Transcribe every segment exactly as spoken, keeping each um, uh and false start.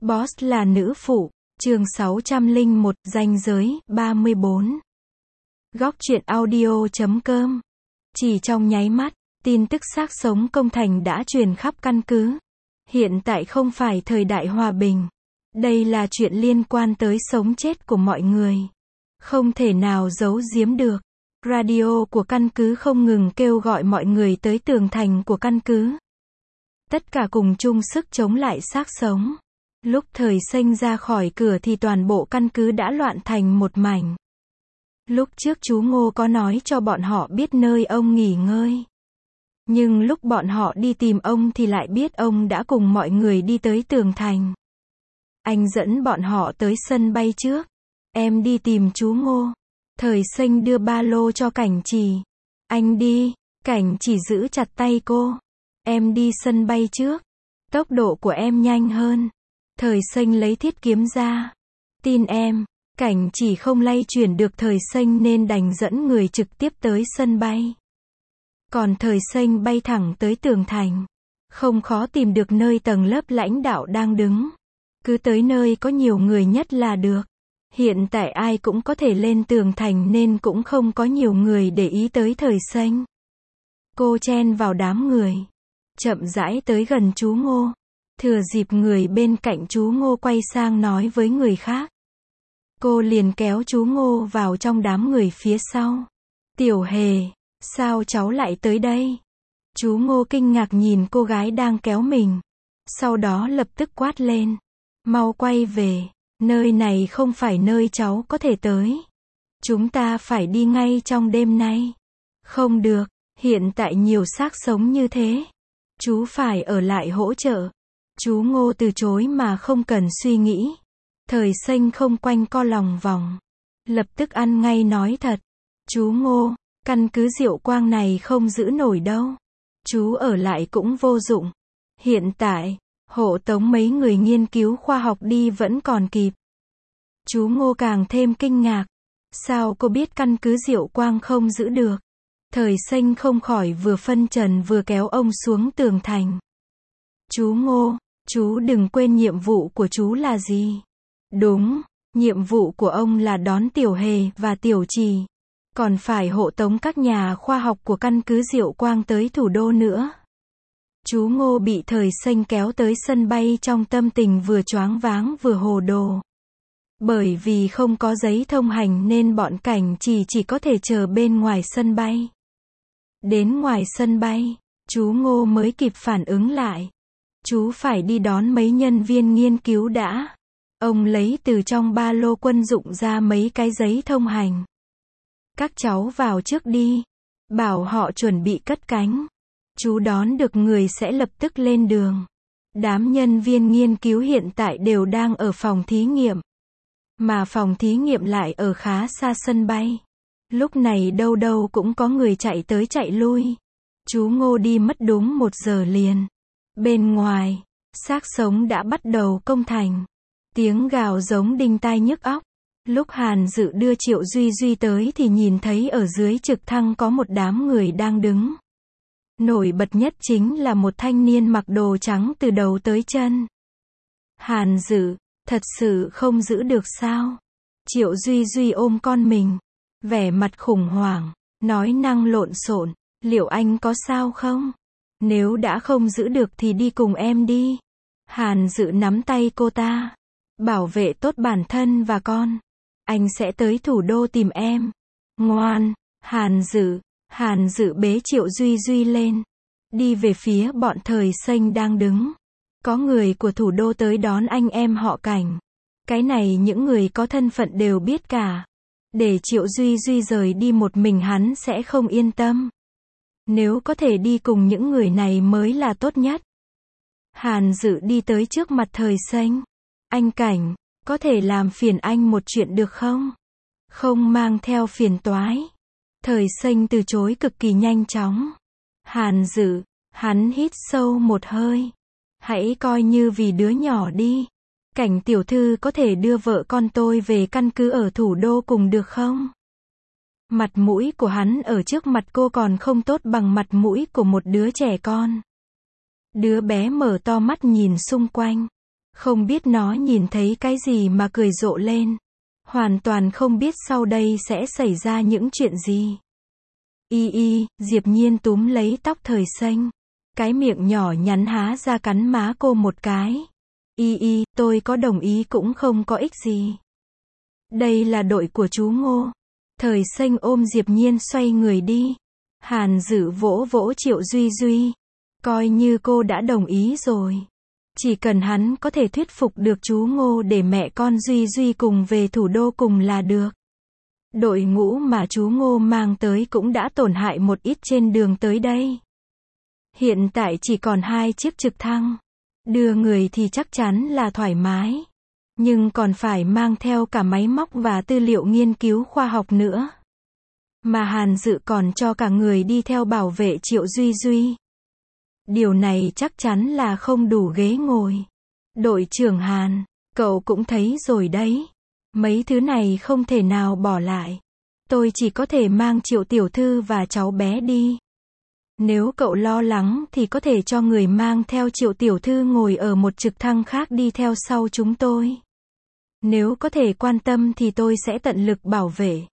Boss là nữ phụ, chương sáu trăm lẻ một, ranh giới, ba mươi bốn. Góc truyện audio.com. Chỉ trong nháy mắt, tin tức xác sống công thành đã truyền khắp căn cứ. Hiện tại không phải thời đại hòa bình. Đây là chuyện liên quan tới sống chết của mọi người. Không thể nào giấu giếm được. Radio của căn cứ không ngừng kêu gọi mọi người tới tường thành của căn cứ. Tất cả cùng chung sức chống lại xác sống. Lúc Thời Xanh ra khỏi cửa thì toàn bộ căn cứ đã loạn thành một mảnh. Lúc trước chú Ngô có nói cho bọn họ biết nơi ông nghỉ ngơi. Nhưng lúc bọn họ đi tìm ông thì lại biết ông đã cùng mọi người đi tới tường thành. Anh dẫn bọn họ tới sân bay trước. Em đi tìm chú Ngô. Thời Xanh đưa ba lô cho Cảnh Trì. Anh đi. Cảnh Trì giữ chặt tay cô. Em đi sân bay trước. Tốc độ của em nhanh hơn. Thời Xanh lấy thiết kiếm ra. Tin em. Cảnh Trì không lay chuyển được Thời Xanh nên đành dẫn người trực tiếp tới sân bay. Còn Thời Xanh bay thẳng tới tường thành. Không khó tìm được nơi tầng lớp lãnh đạo đang đứng. Cứ tới nơi có nhiều người nhất là được. Hiện tại ai cũng có thể lên tường thành nên cũng không có nhiều người để ý tới Thời Xanh. Cô chen vào đám người. Chậm rãi tới gần chú Ngô. Thừa dịp người bên cạnh chú Ngô quay sang nói với người khác. Cô liền kéo chú Ngô vào trong đám người phía sau. Tiểu Hề, sao cháu lại tới đây? Chú Ngô kinh ngạc nhìn cô gái đang kéo mình. Sau đó lập tức quát lên. Mau quay về, nơi này không phải nơi cháu có thể tới. Chúng ta phải đi ngay trong đêm nay. Không được, hiện tại nhiều xác sống như thế. Chú phải ở lại hỗ trợ. Chú Ngô từ chối mà không cần suy nghĩ. Thời Xanh không quanh co lòng vòng. Lập tức ăn ngay nói thật. Chú Ngô, căn cứ Diệu Quang này không giữ nổi đâu. Chú ở lại cũng vô dụng. Hiện tại, hộ tống mấy người nghiên cứu khoa học đi vẫn còn kịp. Chú Ngô càng thêm kinh ngạc. Sao cô biết căn cứ Diệu Quang không giữ được? Thời Xanh không khỏi vừa phân trần vừa kéo ông xuống tường thành. Chú Ngô, chú đừng quên nhiệm vụ của chú là gì? Đúng, nhiệm vụ của ông là đón Tiểu Hề và Tiểu Trì. Còn phải hộ tống các nhà khoa học của căn cứ Diệu Quang tới thủ đô nữa. Chú Ngô bị Thời Xanh kéo tới sân bay trong tâm tình vừa choáng váng vừa hồ đồ. Bởi vì không có giấy thông hành nên bọn Cảnh Trì chỉ có thể chờ bên ngoài sân bay. Đến ngoài sân bay, chú Ngô mới kịp phản ứng lại. Chú phải đi đón mấy nhân viên nghiên cứu đã. Ông lấy từ trong ba lô quân dụng ra mấy cái giấy thông hành. Các cháu vào trước đi. Bảo họ chuẩn bị cất cánh. Chú đón được người sẽ lập tức lên đường. Đám nhân viên nghiên cứu hiện tại đều đang ở phòng thí nghiệm. Mà phòng thí nghiệm lại ở khá xa sân bay. Lúc này đâu đâu cũng có người chạy tới chạy lui. Chú Ngô đi mất đúng một giờ liền. Bên ngoài, xác sống đã bắt đầu công thành. Tiếng gào giống đinh tai nhức óc. Lúc Hàn Dự đưa Triệu Duy Duy tới thì nhìn thấy ở dưới trực thăng có một đám người đang đứng. Nổi bật nhất chính là một thanh niên mặc đồ trắng từ đầu tới chân. Hàn Dự, thật sự không giữ được sao? Triệu Duy Duy ôm con mình. Vẻ mặt khủng hoảng, nói năng lộn xộn, liệu anh có sao không? Nếu đã không giữ được thì đi cùng em đi. Hàn Dự nắm tay cô ta. Bảo vệ tốt bản thân và con. Anh sẽ tới thủ đô tìm em. Ngoan, Hàn Dự. Hàn Dự bế Triệu Duy Duy lên. Đi về phía bọn Thời Xanh đang đứng. Có người của thủ đô tới đón anh em họ Cảnh. Cái này những người có thân phận đều biết cả. Để Triệu Duy Duy rời đi một mình hắn sẽ không yên tâm. Nếu có thể đi cùng những người này mới là tốt nhất. Hàn Dự đi tới trước mặt Thời Xanh. Anh Cảnh, có thể làm phiền anh một chuyện được không? Không mang theo phiền toái. Thời Xanh từ chối cực kỳ nhanh chóng. Hàn Dự, hắn hít sâu một hơi. Hãy coi như vì đứa nhỏ đi. Cảnh tiểu thư có thể đưa vợ con tôi về căn cứ ở thủ đô cùng được không? Mặt mũi của hắn ở trước mặt cô còn không tốt bằng mặt mũi của một đứa trẻ con. Đứa bé mở to mắt nhìn xung quanh. Không biết nó nhìn thấy cái gì mà cười rộ lên. Hoàn toàn không biết sau đây sẽ xảy ra những chuyện gì. Y y, Diệp Nhiên túm lấy tóc Thời Xanh. Cái miệng nhỏ nhắn há ra cắn má cô một cái. Y y, tôi có đồng ý cũng không có ích gì. Đây là đội của chú Ngô. Thời Xanh ôm Diệp Nhiên xoay người đi. Hàn Dữ vỗ vỗ Triệu Duy Duy. Coi như cô đã đồng ý rồi. Chỉ cần hắn có thể thuyết phục được chú Ngô để mẹ con Duy Duy cùng về thủ đô cùng là được. Đội ngũ mà chú Ngô mang tới cũng đã tổn hại một ít trên đường tới đây. Hiện tại chỉ còn hai chiếc trực thăng. Đưa người thì chắc chắn là thoải mái. Nhưng còn phải mang theo cả máy móc và tư liệu nghiên cứu khoa học nữa. Mà Hàn Dữ còn cho cả người đi theo bảo vệ Triệu Duy Duy. Điều này chắc chắn là không đủ ghế ngồi. Đội trưởng Hàn, cậu cũng thấy rồi đấy. Mấy thứ này không thể nào bỏ lại. Tôi chỉ có thể mang Triệu tiểu thư và cháu bé đi. Nếu cậu lo lắng thì có thể cho người mang theo Triệu tiểu thư ngồi ở một trực thăng khác đi theo sau chúng tôi. Nếu có thể quan tâm thì tôi sẽ tận lực bảo vệ.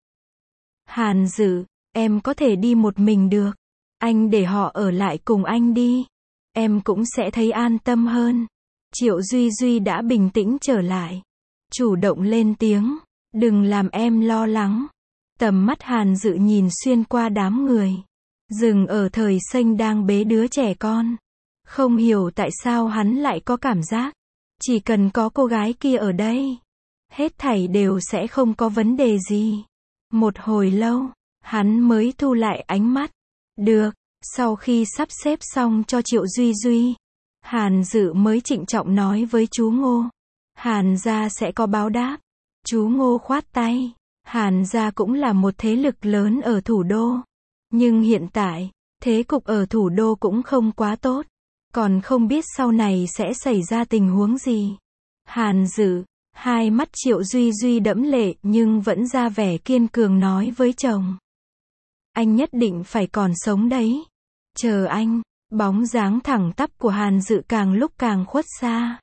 Hàn Dữ, em có thể đi một mình được. Anh để họ ở lại cùng anh đi. Em cũng sẽ thấy an tâm hơn. Triệu Duy Duy đã bình tĩnh trở lại. Chủ động lên tiếng. Đừng làm em lo lắng. Tầm mắt Hàn Dữ nhìn xuyên qua đám người. Dừng ở Thời Xanh đang bế đứa trẻ con. Không hiểu tại sao hắn lại có cảm giác. Chỉ cần có cô gái kia ở đây. Hết thảy đều sẽ không có vấn đề gì. Một hồi lâu, hắn mới thu lại ánh mắt. Được, sau khi sắp xếp xong cho Triệu Duy Duy, Hàn Dữ mới trịnh trọng nói với chú Ngô. Hàn gia sẽ có báo đáp. Chú Ngô khoát tay. Hàn gia cũng là một thế lực lớn ở thủ đô. Nhưng hiện tại, thế cục ở thủ đô cũng không quá tốt. Còn không biết sau này sẽ xảy ra tình huống gì. Hàn Dữ, hai mắt Triệu Duy Duy đẫm lệ nhưng vẫn ra vẻ kiên cường nói với chồng. Anh nhất định phải còn sống đấy. Chờ anh, bóng dáng thẳng tắp của Hàn Dữ càng lúc càng khuất xa.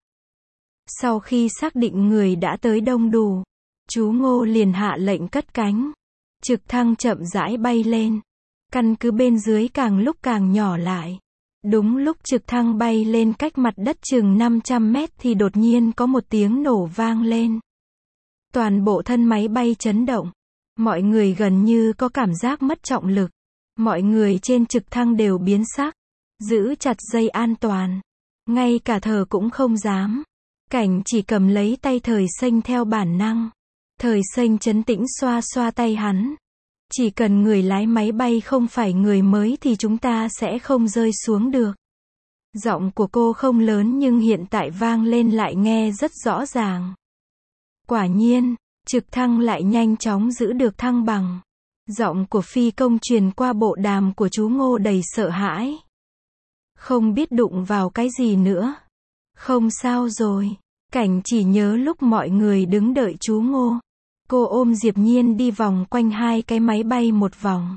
Sau khi xác định người đã tới đông đủ, chú Ngô liền hạ lệnh cất cánh. Trực thăng chậm rãi bay lên. Căn cứ bên dưới càng lúc càng nhỏ lại. Đúng lúc trực thăng bay lên cách mặt đất chừng năm trăm mét thì đột nhiên có một tiếng nổ vang lên. Toàn bộ thân máy bay chấn động. Mọi người gần như có cảm giác mất trọng lực. Mọi người trên trực thăng đều biến sắc. Giữ chặt dây an toàn. Ngay cả thở cũng không dám. Cảnh chỉ cầm lấy tay Thời Xanh theo bản năng. Thời Xanh trấn tĩnh xoa xoa tay hắn. Chỉ cần người lái máy bay không phải người mới thì chúng ta sẽ không rơi xuống được. Giọng của cô không lớn nhưng hiện tại vang lên lại nghe rất rõ ràng. Quả nhiên, trực thăng lại nhanh chóng giữ được thăng bằng. Giọng của phi công truyền qua bộ đàm của chú Ngô đầy sợ hãi. Không biết đụng vào cái gì nữa. Không sao rồi. Cảnh chỉ nhớ lúc mọi người đứng đợi chú Ngô. Cô ôm Diệp Nhiên đi vòng quanh hai cái máy bay một vòng.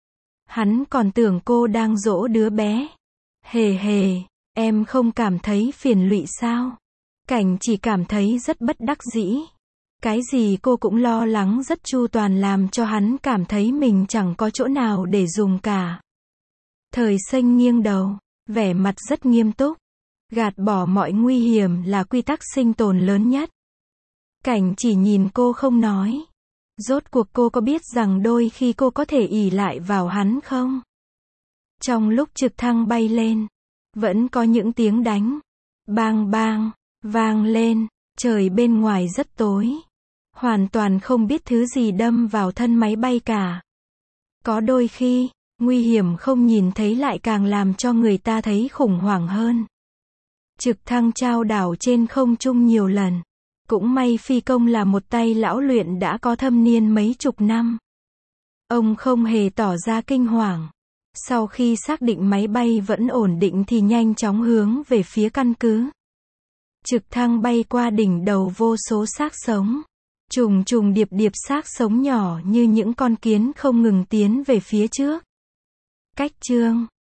Hắn còn tưởng cô đang dỗ đứa bé. Hề hề, em không cảm thấy phiền lụy sao? Cảnh chỉ cảm thấy rất bất đắc dĩ. Cái gì cô cũng lo lắng rất chu toàn làm cho hắn cảm thấy mình chẳng có chỗ nào để dùng cả. Thời Xanh nghiêng đầu, vẻ mặt rất nghiêm túc. Gạt bỏ mọi nguy hiểm là quy tắc sinh tồn lớn nhất. Cảnh chỉ nhìn cô không nói. Rốt cuộc cô có biết rằng đôi khi cô có thể ỷ lại vào hắn không? Trong lúc trực thăng bay lên, vẫn có những tiếng đánh. Bang bang, vang lên, trời bên ngoài rất tối. Hoàn toàn không biết thứ gì đâm vào thân máy bay cả. Có đôi khi, nguy hiểm không nhìn thấy lại càng làm cho người ta thấy khủng hoảng hơn. Trực thăng chao đảo trên không trung nhiều lần. Cũng may phi công là một tay lão luyện đã có thâm niên mấy chục năm. Ông không hề tỏ ra kinh hoàng. Sau khi xác định máy bay vẫn ổn định thì nhanh chóng hướng về phía căn cứ. Trực thăng bay qua đỉnh đầu vô số xác sống. Trùng trùng điệp điệp xác sống nhỏ như những con kiến không ngừng tiến về phía trước. Cách chương